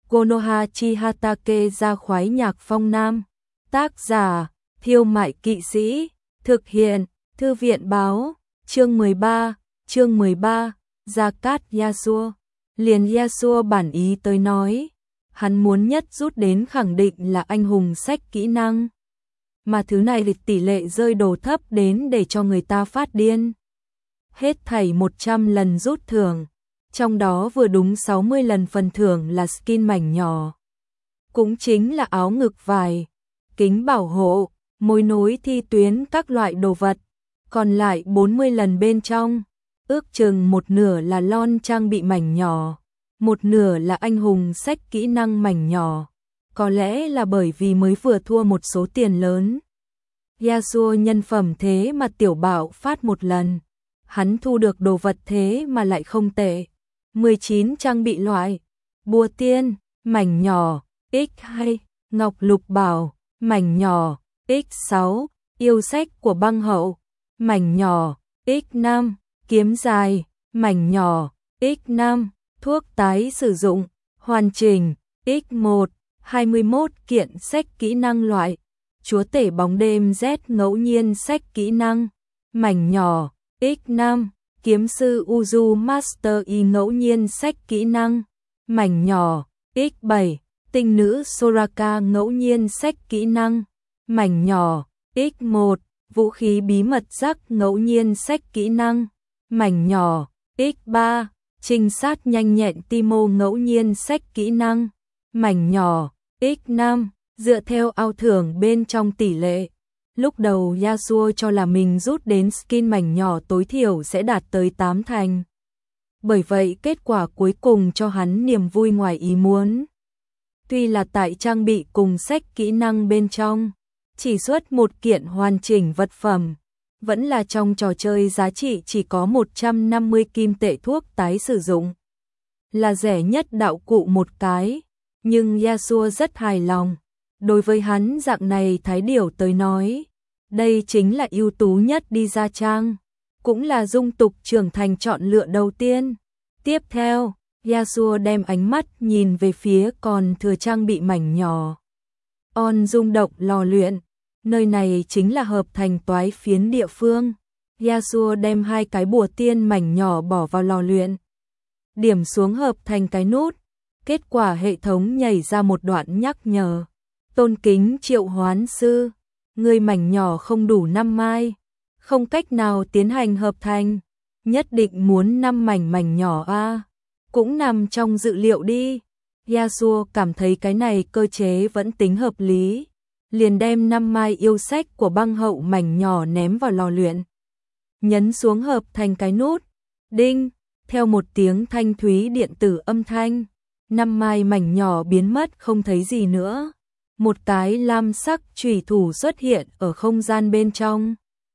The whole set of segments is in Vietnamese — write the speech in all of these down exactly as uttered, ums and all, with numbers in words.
Konoha Chihatake ra khoái nhạc phong nam. Tác giả, Thiêu Mại Kỵ Sĩ. Thực hiện, Thư viện báo. Chương mười ba, chương mười ba, Gia Cát Yasuo. Liền Yasuo bản ý tới nói, hắn muốn nhất rút đến khẳng định là anh hùng sách kỹ năng. Mà thứ này lịch tỷ lệ rơi đồ thấp đến để cho người ta phát điên. Hết thảy một trăm lần rút thưởng, trong đó vừa đúng sáu mươi lần phần thưởng là skin mảnh nhỏ. Cũng chính là áo ngực vải, kính bảo hộ, mối nối thi tuyến các loại đồ vật. Còn lại bốn mươi lần bên trong, ước chừng một nửa là lon trang bị mảnh nhỏ, một nửa là anh hùng sách kỹ năng mảnh nhỏ. Có lẽ là bởi vì mới vừa thua một số tiền lớn. Yasuo nhân phẩm thế mà tiểu bảo phát một lần, hắn thu được đồ vật thế mà lại không tệ. mười chín trang bị loại, bùa tiên, mảnh nhỏ, nhân hai, ngọc lục bảo, mảnh nhỏ, nhân sáu, yêu sách của băng hậu, mảnh nhỏ, nhân năm, kiếm dài, mảnh nhỏ, nhân năm, thuốc tái sử dụng, hoàn chỉnh, nhân một, hai mươi mốt kiện sách kỹ năng loại, chúa tể bóng đêm Z ngẫu nhiên sách kỹ năng, mảnh nhỏ, nhân năm, kiếm sư Uzu Master Y ngẫu nhiên sách kỹ năng, mảnh nhỏ, nhân bảy, tinh nữ Soraka ngẫu nhiên sách kỹ năng, mảnh nhỏ, nhân một, vũ khí bí mật rắc ngẫu nhiên sách kỹ năng, mảnh nhỏ, nhân ba, trinh sát nhanh nhẹn Timo ngẫu nhiên sách kỹ năng, mảnh nhỏ, nhân năm, dựa theo ao thưởng bên trong tỷ lệ. Lúc đầu Yasuo cho là mình rút đến skin mảnh nhỏ tối thiểu sẽ đạt tới tám thành. Bởi vậy kết quả cuối cùng cho hắn niềm vui ngoài ý muốn. Tuy là tại trang bị cùng sách kỹ năng bên trong, chỉ xuất một kiện hoàn chỉnh vật phẩm, vẫn là trong trò chơi giá trị chỉ có một trăm năm mươi kim tệ thuốc tái sử dụng. Là rẻ nhất đạo cụ một cái, nhưng Yasuo rất hài lòng. Đối với hắn dạng này thái điểu tới nói, đây chính là ưu tú nhất đi ra trang, cũng là dung tục trưởng thành chọn lựa đầu tiên. Tiếp theo, Yasuo đem ánh mắt nhìn về phía còn thừa trang bị mảnh nhỏ. On rung động lò luyện, nơi này chính là hợp thành toái phiến địa phương. Yasuo đem hai cái bùa tiên mảnh nhỏ bỏ vào lò luyện, điểm xuống hợp thành cái nút. Kết quả hệ thống nhảy ra một đoạn nhắc nhở. Tôn kính triệu hoán sư, người mảnh nhỏ không đủ năm mai, không cách nào tiến hành hợp thành, nhất định muốn năm mảnh mảnh nhỏ a. Cũng nằm trong dự liệu đi. Yasuo cảm thấy cái này cơ chế vẫn tính hợp lý, liền đem năm mai yêu sách của băng hậu mảnh nhỏ ném vào lò luyện. Nhấn xuống hợp thành cái nút, đinh, theo một tiếng thanh thúy điện tử âm thanh, năm mai mảnh nhỏ biến mất không thấy gì nữa. Một cái lam sắc chủy thủ xuất hiện ở không gian bên trong.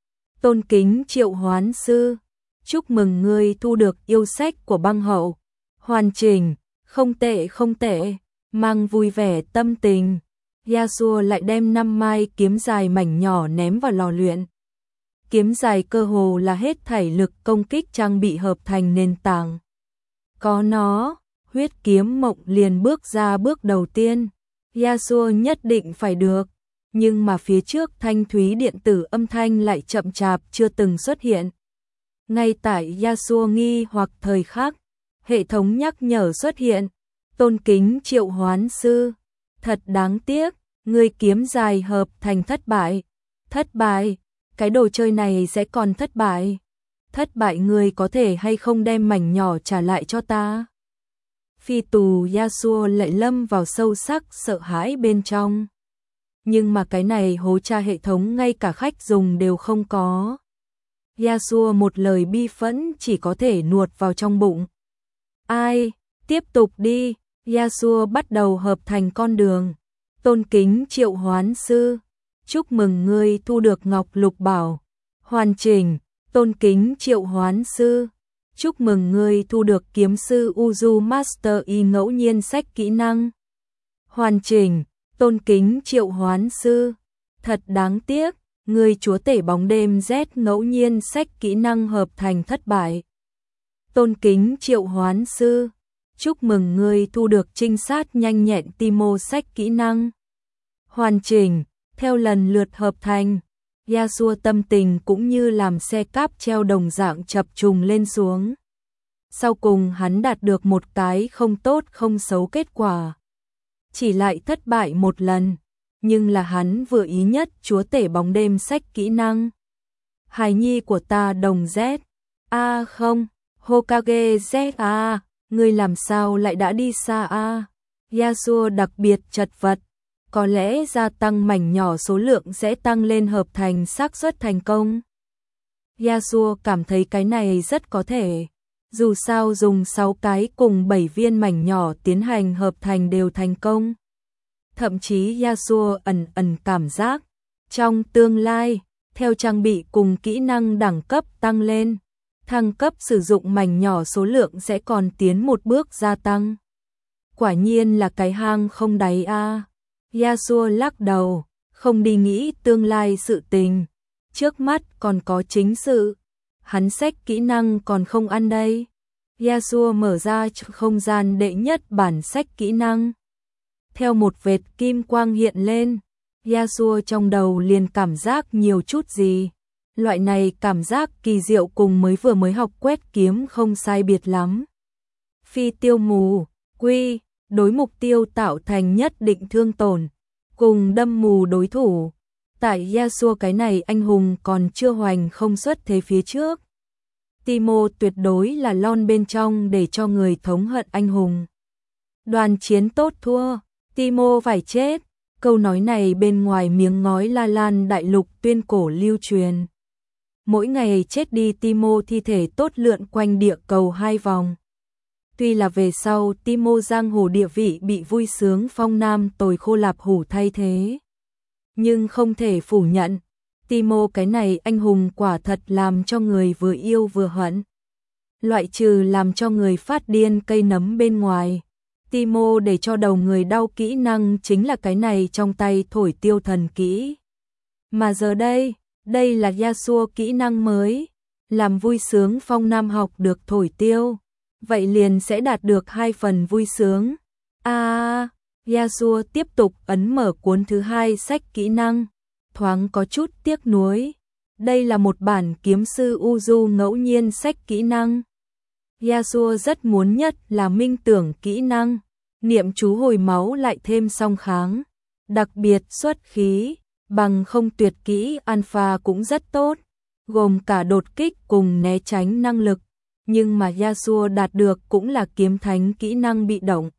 Tôn kính triệu hoán sư, chúc mừng ngươi thu được yêu sách của băng hậu. Hoàn chỉnh, không tệ không tệ, mang vui vẻ tâm tình. Yasuo lại đem năm mai kiếm dài mảnh nhỏ ném vào lò luyện. Kiếm dài cơ hồ là hết thảy lực công kích trang bị hợp thành nền tảng. Có nó, huyết kiếm mộng liền bước ra bước đầu tiên. Yasuo nhất định phải được, nhưng mà phía trước thanh thúy điện tử âm thanh lại chậm chạp chưa từng xuất hiện. Ngay tại Yasuo nghi hoặc thời khắc, hệ thống nhắc nhở xuất hiện. Tôn kính triệu hoán sư, thật đáng tiếc, ngươi kiếm dài hợp thành thất bại. Thất bại, cái đồ chơi này sẽ còn thất bại. Thất bại, ngươi có thể hay không đem mảnh nhỏ trả lại cho ta? Phi tù Yasuo lại lâm vào sâu sắc sợ hãi bên trong. Nhưng mà cái này hố tra hệ thống ngay cả khách dùng đều không có. Yasuo một lời bi phẫn chỉ có thể nuốt vào trong bụng. Ai, tiếp tục đi. Yasuo bắt đầu hợp thành con đường. Tôn kính triệu hoán sư, chúc mừng ngươi thu được ngọc lục bảo. Hoàn chỉnh, tôn kính triệu hoán sư, chúc mừng ngươi thu được kiếm sư Uzu Master Y ngẫu nhiên sách kỹ năng. Hoàn chỉnh, tôn kính triệu hoán sư, thật đáng tiếc, ngươi chúa tể bóng đêm Z ngẫu nhiên sách kỹ năng hợp thành thất bại. Tôn kính triệu hoán sư, chúc mừng ngươi thu được trinh sát nhanh nhẹn Timo sách kỹ năng hoàn chỉnh, theo lần lượt hợp thành. Yasuo tâm tình cũng như làm xe cáp treo đồng dạng chập trùng lên xuống. Sau cùng hắn đạt được một cái không tốt không xấu kết quả. Chỉ lại thất bại một lần, nhưng là hắn vừa ý nhất chúa tể bóng đêm sách kỹ năng. Hài nhi của ta đồng Z. A à không, Hokage Z à, ngươi làm sao lại đã đi xa a? À? Yasuo đặc biệt chật vật, có lẽ gia tăng mảnh nhỏ số lượng sẽ tăng lên hợp thành xác suất thành công. Yasuo cảm thấy cái này rất có thể. Dù sao dùng sáu cái cùng bảy viên mảnh nhỏ tiến hành hợp thành đều thành công. Thậm chí Yasuo ẩn ẩn cảm giác, trong tương lai, theo trang bị cùng kỹ năng đẳng cấp tăng lên, thăng cấp sử dụng mảnh nhỏ số lượng sẽ còn tiến một bước gia tăng. Quả nhiên là cái hang không đáy a. À. Yasuo lắc đầu, không đi nghĩ tương lai sự tình, trước mắt còn có chính sự. Hắn sách kỹ năng còn không ăn đây. Yasuo mở ra không gian đệ nhất bản sách kỹ năng. Theo một vệt kim quang hiện lên, Yasuo trong đầu liền cảm giác nhiều chút gì. Loại này cảm giác kỳ diệu cùng mới vừa mới học quét kiếm không sai biệt lắm. Phi tiêu mù, quy, đối mục tiêu tạo thành nhất định thương tổn, cùng đâm mù đối thủ. Tại Yasuo cái này anh hùng còn chưa hoành không xuất thế phía trước. Timo tuyệt đối là lon bên trong để cho người thống hận anh hùng. Đoàn chiến tốt thua, Timo phải chết. Câu nói này bên ngoài miếng ngói La Lan đại lục tuyên cổ lưu truyền. Mỗi ngày chết đi Timo thi thể tốt lượn quanh địa cầu hai vòng. Tuy là về sau Timo giang hồ địa vị bị vui sướng phong nam tồi khô lạp hủ thay thế. Nhưng không thể phủ nhận, Timo cái này anh hùng quả thật làm cho người vừa yêu vừa hận. Loại trừ làm cho người phát điên cây nấm bên ngoài, Timo để cho đầu người đau kỹ năng chính là cái này trong tay thổi tiêu thần kỹ. Mà giờ đây, đây là Yasuo kỹ năng mới, làm vui sướng phong nam học được thổi tiêu, vậy liền sẽ đạt được hai phần vui sướng. À, Yasuo tiếp tục ấn mở cuốn thứ hai sách kỹ năng, thoáng có chút tiếc nuối. Đây là một bản kiếm sư Uju ngẫu nhiên sách kỹ năng. Yasuo rất muốn nhất là minh tưởng kỹ năng, niệm chú hồi máu lại thêm song kháng, đặc biệt xuất khí, bằng không tuyệt kỹ alpha cũng rất tốt, gồm cả đột kích cùng né tránh năng lực, nhưng mà Yasuo đạt được cũng là kiếm thánh kỹ năng bị động.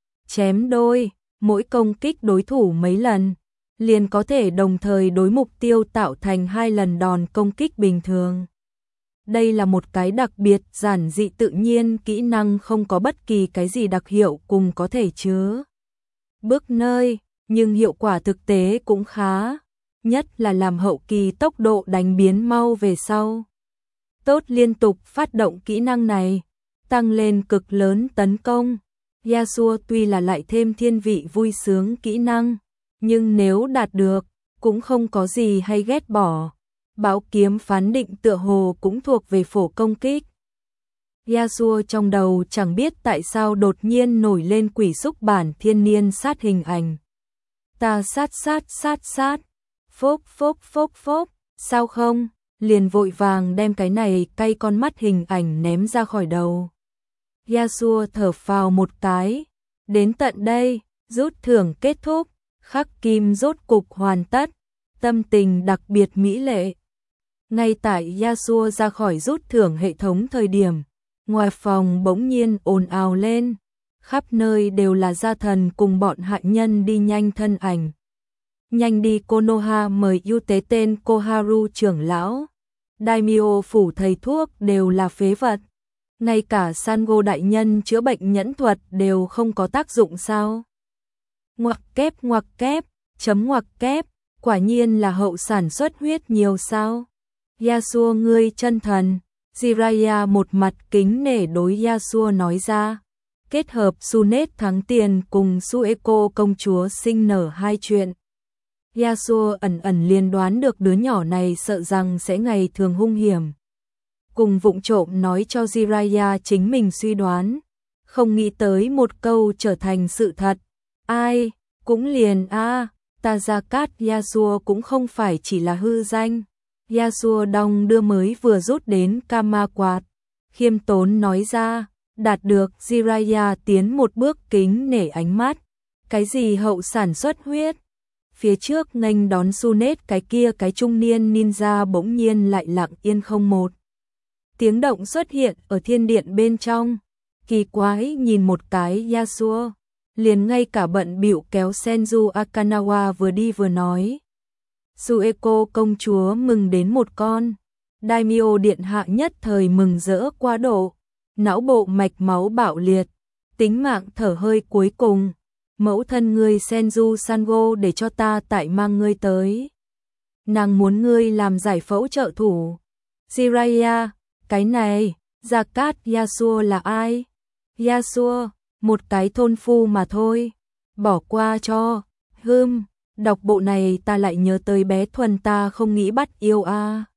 Chém đôi, mỗi công kích đối thủ mấy lần, liền có thể đồng thời đối mục tiêu tạo thành hai lần đòn công kích bình thường. Đây là một cái đặc biệt giản dị tự nhiên kỹ năng không có bất kỳ cái gì đặc hiệu cùng có thể chứa bước nơi, nhưng hiệu quả thực tế cũng khá, nhất là làm hậu kỳ tốc độ đánh biến mau về sau. Tốt liên tục phát động kỹ năng này, tăng lên cực lớn tấn công. Yasuo tuy là lại thêm thiên vị vui sướng kỹ năng, nhưng nếu đạt được, cũng không có gì hay ghét bỏ. Bão kiếm phán định tựa hồ cũng thuộc về phổ công kích. Yasuo trong đầu chẳng biết tại sao đột nhiên nổi lên quỷ xúc bản thiên niên sát hình ảnh. Ta sát sát sát sát, phốc phốc phốc phốc, sao không, liền vội vàng đem cái này cay con mắt hình ảnh ném ra khỏi đầu. Yasuo thở phào một cái, đến tận đây, rút thưởng kết thúc, khắc kim rốt cục hoàn tất, tâm tình đặc biệt mỹ lệ. Ngay tại Yasuo ra khỏi rút thưởng hệ thống thời điểm, ngoài phòng bỗng nhiên ồn ào lên, khắp nơi đều là gia thần cùng bọn hạ nhân đi nhanh thân ảnh. Nhanh đi Konoha mời ưu tế tên Koharu trưởng lão, Daimyo phủ thầy thuốc đều là phế vật, ngay cả Sango đại nhân chữa bệnh nhẫn thuật đều không có tác dụng sao? Ngoặc kép ngoặc kép, chấm ngoặc kép, quả nhiên là hậu sản xuất huyết nhiều sao? Yasuo ngươi chân thần, Jiraiya một mặt kính nể đối Yasuo nói ra, kết hợp Sunet thắng tiền cùng Sueko công chúa sinh nở hai chuyện. Yasuo ẩn ẩn liên đoán được đứa nhỏ này sợ rằng sẽ ngày thường hung hiểm. Cùng vụng trộm nói cho Jiraiya chính mình suy đoán, không nghĩ tới một câu trở thành sự thật. Ai, cũng liền a, à, ta Gia-cát Yasuo cũng không phải chỉ là hư danh. Yasuo đong đưa mới vừa rút đến Kama quạt, khiêm tốn nói ra, đạt được Jiraiya tiến một bước kính nể ánh mắt. Cái gì hậu sản xuất huyết? Phía trước nghênh đón Sunet cái kia cái trung niên ninja bỗng nhiên lại lặng yên không một tiếng động xuất hiện ở thiên điện bên trong. Kỳ quái nhìn một cái Yasuo, liền ngay cả bận bịu kéo Senju Akanawa vừa đi vừa nói. Sueko công chúa mừng đến một con. Daimyo điện hạ nhất thời mừng rỡ quá độ, não bộ mạch máu bạo liệt, tính mạng thở hơi cuối cùng. Mẫu thân ngươi Senju Sango để cho ta tại mang ngươi tới. Nàng muốn ngươi làm giải phẫu trợ thủ. Jiraiya, cái này, Gia-cát Yasuo là ai? Yasuo, một cái thôn phu mà thôi. Bỏ qua cho. Hừm, đọc bộ này ta lại nhớ tới bé Thuần ta không nghĩ bắt yêu a. À.